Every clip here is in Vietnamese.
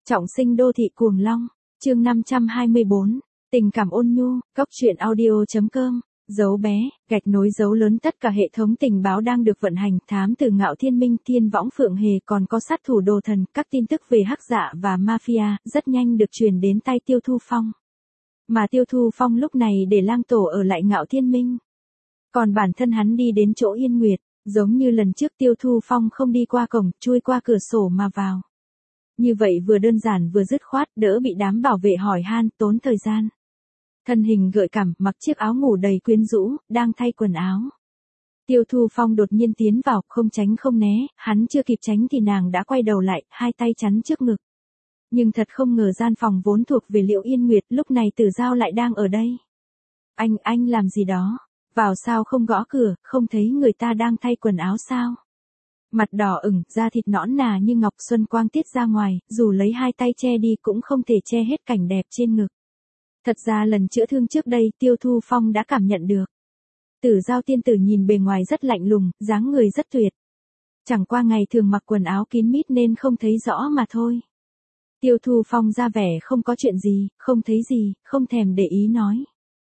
Trọng sinh đô thị cuồng long, chương 524, tình cảm ôn nhu, Cóc truyện audio.com, dấu bé, gạch nối dấu lớn tất cả hệ thống tình báo đang được vận hành, thám tử Ngạo Thiên Minh, Thiên Võng Phượng Hề còn có sát thủ Đồ Thần, các tin tức về hắc dạ và mafia, rất nhanh được truyền đến tay Tiêu Thu Phong. Mà Tiêu Thu Phong lúc này để lang tổ ở lại Ngạo Thiên Minh. Còn bản thân hắn đi đến chỗ Yên Nguyệt, giống như lần trước Tiêu Thu Phong không đi qua cổng, chui qua cửa sổ mà vào. Như vậy vừa đơn giản vừa dứt khoát, đỡ bị đám bảo vệ hỏi han, tốn thời gian. Thân hình gợi cảm, mặc chiếc áo ngủ đầy quyến rũ, đang thay quần áo. Tiêu Thu Phong đột nhiên tiến vào, không tránh không né, hắn chưa kịp tránh thì nàng đã quay đầu lại, hai tay chắn trước ngực. Nhưng thật không ngờ gian phòng vốn thuộc về Liễu Yên Nguyệt, lúc này Tử Giao lại đang ở đây. Anh làm gì đó? Vào sao không gõ cửa, không thấy người ta đang thay quần áo sao? Mặt đỏ ửng, da thịt nõn nà như ngọc, xuân quang tiết ra ngoài, dù lấy hai tay che đi cũng không thể che hết cảnh đẹp trên ngực. Thật ra lần chữa thương trước đây Tiêu Thu Phong đã cảm nhận được. Tử Giao tiên tử nhìn bề ngoài rất lạnh lùng, dáng người rất tuyệt. Chẳng qua ngày thường mặc quần áo kín mít nên không thấy rõ mà thôi. Tiêu Thu Phong ra vẻ không có chuyện gì, không thấy gì, không thèm để ý nói.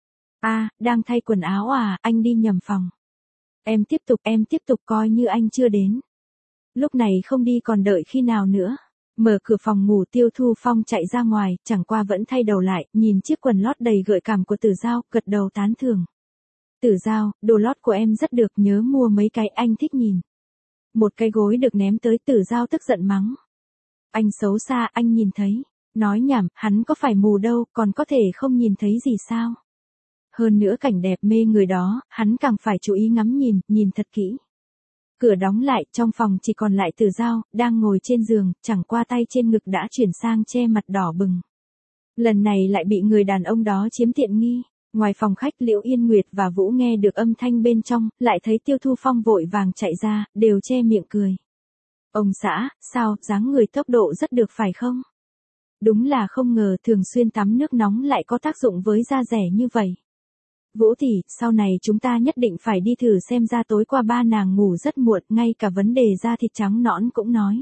Đang thay quần áo à, anh đi nhầm phòng. Em tiếp tục coi như anh chưa đến. Lúc này không đi còn đợi khi nào nữa. Mở cửa phòng ngủ Tiêu Thu Phong chạy ra ngoài, chẳng qua vẫn thay đầu lại, nhìn chiếc quần lót đầy gợi cảm của Tử Giao, gật đầu tán thưởng. Tử Giao, đồ lót của em rất được, nhớ mua mấy cái, anh thích nhìn. Một cái gối được ném tới, Tử Giao tức giận mắng. Anh xấu xa, anh nhìn thấy. Nói nhảm, hắn có phải mù đâu, còn có thể không nhìn thấy gì sao? Hơn nữa cảnh đẹp mê người đó, hắn càng phải chú ý ngắm nhìn thật kỹ. Cửa đóng lại, trong phòng chỉ còn lại Tử Giao, đang ngồi trên giường, chẳng qua tay trên ngực đã chuyển sang che mặt đỏ bừng. Lần này lại bị người đàn ông đó chiếm tiện nghi. Ngoài phòng khách Liễu Yên Nguyệt và Vũ nghe được âm thanh bên trong, lại thấy Tiêu Thu Phong vội vàng chạy ra, đều che miệng cười. Ông xã, sao, dáng người tốc độ rất được phải không? Đúng là không ngờ thường xuyên tắm nước nóng lại có tác dụng với da rẻ như vậy. Vũ tỷ, sau này chúng ta nhất định phải đi thử xem ra tối qua ba nàng ngủ rất muộn, ngay cả vấn đề da thịt trắng nõn cũng nói.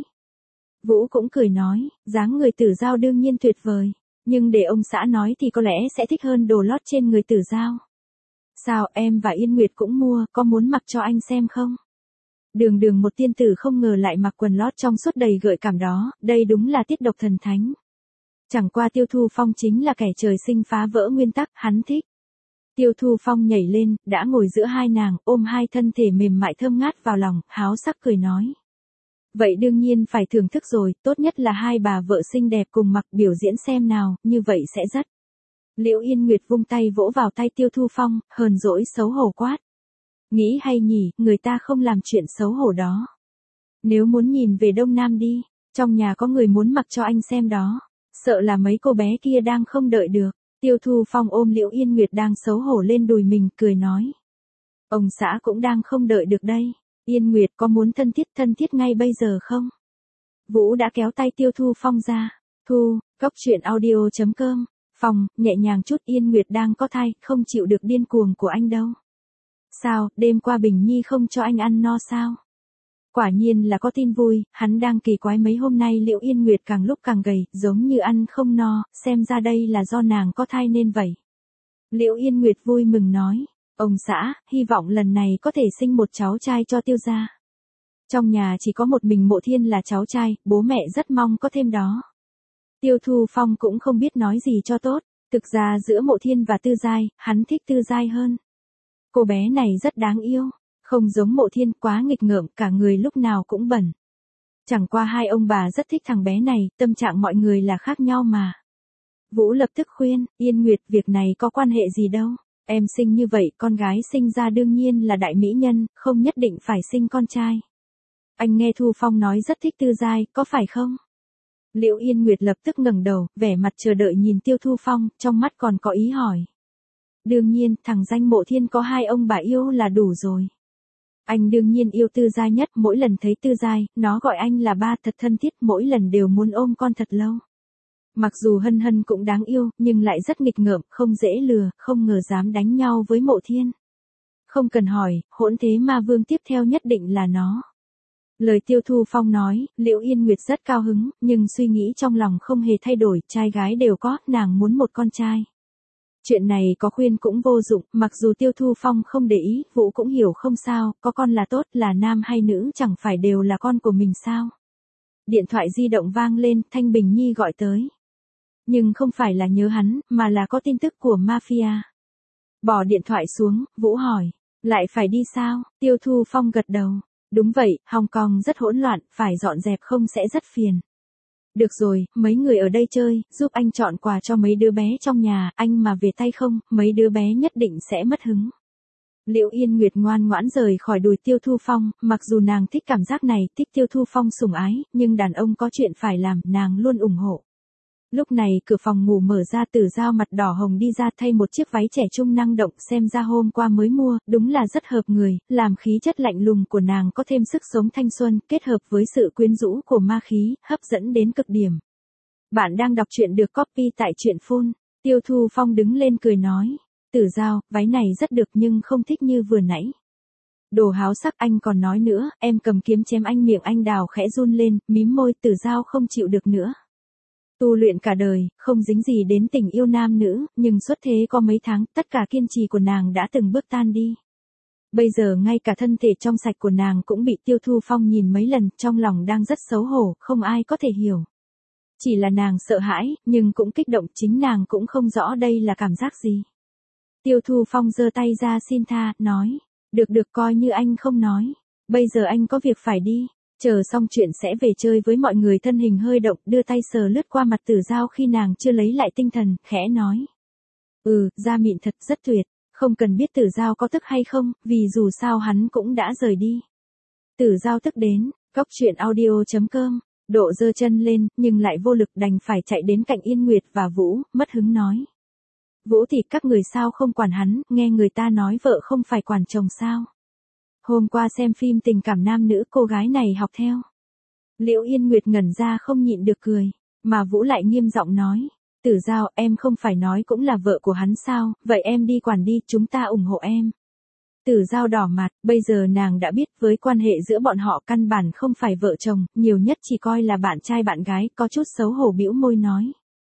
Vũ cũng cười nói, dáng người Tử Giao đương nhiên tuyệt vời, nhưng để ông xã nói thì có lẽ sẽ thích hơn đồ lót trên người Tử Giao. Sao, em và Yên Nguyệt cũng mua, có muốn mặc cho anh xem không? Đường một tiên tử không ngờ lại mặc quần lót trong suốt đầy gợi cảm đó, đây đúng là tiết độc thần thánh. Chẳng qua Tiêu Thu Phong chính là kẻ trời sinh phá vỡ nguyên tắc, hắn thích. Tiêu Thu Phong nhảy lên, đã ngồi giữa hai nàng, ôm hai thân thể mềm mại thơm ngát vào lòng, háo sắc cười nói. Vậy đương nhiên phải thưởng thức rồi, tốt nhất là hai bà vợ xinh đẹp cùng mặc biểu diễn xem nào, như vậy sẽ rất. Liễu Yên Nguyệt vung tay vỗ vào tay Tiêu Thu Phong, hờn dỗi xấu hổ quát. Nghĩ hay nhỉ, người ta không làm chuyện xấu hổ đó. Nếu muốn nhìn về Đông Nam đi, trong nhà có người muốn mặc cho anh xem đó, sợ là mấy cô bé kia đang không đợi được. Tiêu Thu Phong ôm Liễu Yên Nguyệt đang xấu hổ lên đùi mình, cười nói. Ông xã cũng đang không đợi được đây. Yên Nguyệt có muốn thân thiết ngay bây giờ không? Vũ đã kéo tay Tiêu Thu Phong ra. Cóc truyện audio.com. Phong, nhẹ nhàng chút, Yên Nguyệt đang có thai, không chịu được điên cuồng của anh đâu. Sao, đêm qua Bình Nhi không cho anh ăn no sao? Quả nhiên là có tin vui, hắn đang kỳ quái mấy hôm nay Liễu Yên Nguyệt càng lúc càng gầy, giống như ăn không no, xem ra đây là do nàng có thai nên vậy. Liễu Yên Nguyệt vui mừng nói, ông xã, hy vọng lần này có thể sinh một cháu trai cho Tiêu gia. Trong nhà chỉ có một mình Mộ Thiên là cháu trai, bố mẹ rất mong có thêm đó. Tiêu Thu Phong cũng không biết nói gì cho tốt, thực ra giữa Mộ Thiên và Tư Giai, hắn thích Tư Giai hơn. Cô bé này rất đáng yêu. Không giống Mộ Thiên, quá nghịch ngợm, cả người lúc nào cũng bẩn. Chẳng qua hai ông bà rất thích thằng bé này, tâm trạng mọi người là khác nhau mà. Vũ lập tức khuyên, Yên Nguyệt, việc này có quan hệ gì đâu. Em sinh như vậy, con gái sinh ra đương nhiên là đại mỹ nhân, không nhất định phải sinh con trai. Anh nghe Thu Phong nói rất thích Tư Giai, có phải không? Liễu Yên Nguyệt lập tức ngẩng đầu, vẻ mặt chờ đợi nhìn Tiêu Thu Phong, trong mắt còn có ý hỏi. Đương nhiên, thằng danh Mộ Thiên có hai ông bà yêu là đủ rồi. Anh đương nhiên yêu Tư Giai nhất, mỗi lần thấy Tư Giai, nó gọi anh là ba, thật thân thiết, mỗi lần đều muốn ôm con thật lâu. Mặc dù Hân Hân cũng đáng yêu, nhưng lại rất nghịch ngợm, không dễ lừa, không ngờ dám đánh nhau với Mộ Thiên. Không cần hỏi, hỗn thế ma vương tiếp theo nhất định là nó. Lời Tiêu Thu Phong nói, Liễu Yên Nguyệt rất cao hứng, nhưng suy nghĩ trong lòng không hề thay đổi, trai gái đều có, nàng muốn một con trai. Chuyện này có khuyên cũng vô dụng, mặc dù Tiêu Thu Phong không để ý, Vũ cũng hiểu không sao, có con là tốt, là nam hay nữ chẳng phải đều là con của mình sao. Điện thoại di động vang lên, Thanh Bình Nhi gọi tới. Nhưng không phải là nhớ hắn, mà là có tin tức của Mafia. Bỏ điện thoại xuống, Vũ hỏi, lại phải đi sao? Tiêu Thu Phong gật đầu. Đúng vậy, Hong Kong rất hỗn loạn, phải dọn dẹp không sẽ rất phiền. Được rồi, mấy người ở đây chơi, giúp anh chọn quà cho mấy đứa bé trong nhà, anh mà về tay không, mấy đứa bé nhất định sẽ mất hứng. Liễu Yên Nguyệt ngoan ngoãn rời khỏi đùi Tiêu Thu Phong, mặc dù nàng thích cảm giác này, thích Tiêu Thu Phong sủng ái, nhưng đàn ông có chuyện phải làm, nàng luôn ủng hộ. Lúc này cửa phòng ngủ mở ra, Tử Giao mặt đỏ hồng đi ra thay một chiếc váy trẻ trung năng động, xem ra hôm qua mới mua, đúng là rất hợp người, làm khí chất lạnh lùng của nàng có thêm sức sống thanh xuân, kết hợp với sự quyến rũ của ma khí, hấp dẫn đến cực điểm. Bạn đang đọc truyện được copy tại truyện phun. Tiêu Thu Phong đứng lên cười nói, Tử Giao, váy này rất được nhưng không thích như vừa nãy. Đồ háo sắc, anh còn nói nữa, em cầm kiếm chém anh. Miệng anh đào khẽ run lên, mím môi, Tử Giao không chịu được nữa. Tu luyện cả đời, không dính gì đến tình yêu nam nữ, nhưng xuất thế có mấy tháng, tất cả kiên trì của nàng đã từng bước tan đi. Bây giờ ngay cả thân thể trong sạch của nàng cũng bị Tiêu Thu Phong nhìn mấy lần, trong lòng đang rất xấu hổ, không ai có thể hiểu. Chỉ là nàng sợ hãi, nhưng cũng kích động, chính nàng cũng không rõ đây là cảm giác gì. Tiêu Thu Phong giơ tay ra xin tha, nói, được coi như anh không nói. Bây giờ anh có việc phải đi. Chờ xong chuyện sẽ về chơi với mọi người. Thân hình hơi động, đưa tay sờ lướt qua mặt Tử Giao khi nàng chưa lấy lại tinh thần, khẽ nói. Da mịn thật, rất tuyệt, không cần biết Tử Giao có tức hay không, vì dù sao hắn cũng đã rời đi. Tử Giao tức đến, cóc truyện audio.com, độ giơ chân lên, nhưng lại vô lực đành phải chạy đến cạnh Yên Nguyệt và Vũ, mất hứng nói. Vũ thì các người sao không quản hắn, nghe người ta nói vợ không phải quản chồng sao. Hôm qua xem phim tình cảm nam nữ, cô gái này học theo. Liễu Yên Nguyệt ngẩn ra không nhịn được cười, mà Vũ lại nghiêm giọng nói, Tử Giao, em không phải nói cũng là vợ của hắn sao, vậy em đi quản đi, chúng ta ủng hộ em. Tử Giao đỏ mặt, bây giờ nàng đã biết với quan hệ giữa bọn họ căn bản không phải vợ chồng, nhiều nhất chỉ coi là bạn trai bạn gái, có chút xấu hổ bĩu môi nói.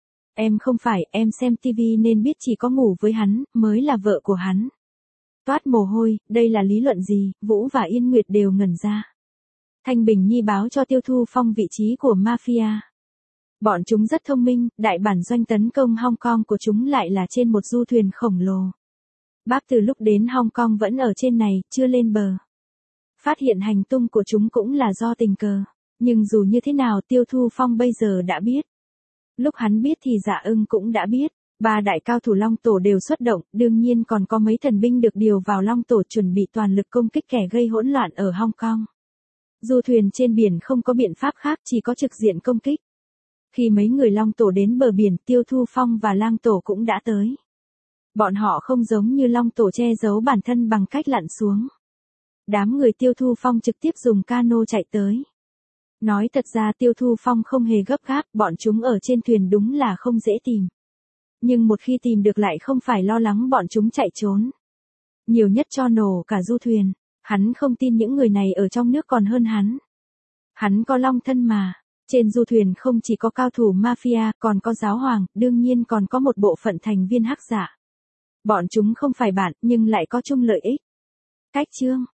Em không phải, em xem tivi nên biết chỉ có ngủ với hắn, mới là vợ của hắn. Toát mồ hôi, đây là lý luận gì? Vũ và Yên Nguyệt đều ngẩn ra. Thanh Bình Nhi báo cho Tiêu Thu Phong vị trí của Mafia. Bọn chúng rất thông minh, đại bản doanh tấn công Hong Kong của chúng lại là trên một du thuyền khổng lồ. Báp từ lúc đến Hong Kong vẫn ở trên này, chưa lên bờ. Phát hiện hành tung của chúng cũng là do tình cờ. Nhưng dù như thế nào Tiêu Thu Phong bây giờ đã biết. Lúc hắn biết thì Dạ Ưng cũng đã biết. Ba đại cao thủ Long Tổ đều xuất động, đương nhiên còn có mấy thần binh được điều vào Long Tổ chuẩn bị toàn lực công kích kẻ gây hỗn loạn ở Hong Kong. Du thuyền trên biển không có biện pháp khác, chỉ có trực diện công kích. Khi mấy người Long Tổ đến bờ biển, Tiêu Thu Phong và Lang Tổ cũng đã tới. Bọn họ không giống như Long Tổ che giấu bản thân bằng cách lặn xuống. Đám người Tiêu Thu Phong trực tiếp dùng cano chạy tới. Nói thật ra Tiêu Thu Phong không hề gấp gáp, bọn chúng ở trên thuyền đúng là không dễ tìm. Nhưng một khi tìm được lại không phải lo lắng bọn chúng chạy trốn. Nhiều nhất cho nổ cả du thuyền. Hắn không tin những người này ở trong nước còn hơn hắn. Hắn có long thân mà. Trên du thuyền không chỉ có cao thủ mafia, còn có giáo hoàng, đương nhiên còn có một bộ phận thành viên hắc giả. Bọn chúng không phải bạn, nhưng lại có chung lợi ích. Cách chương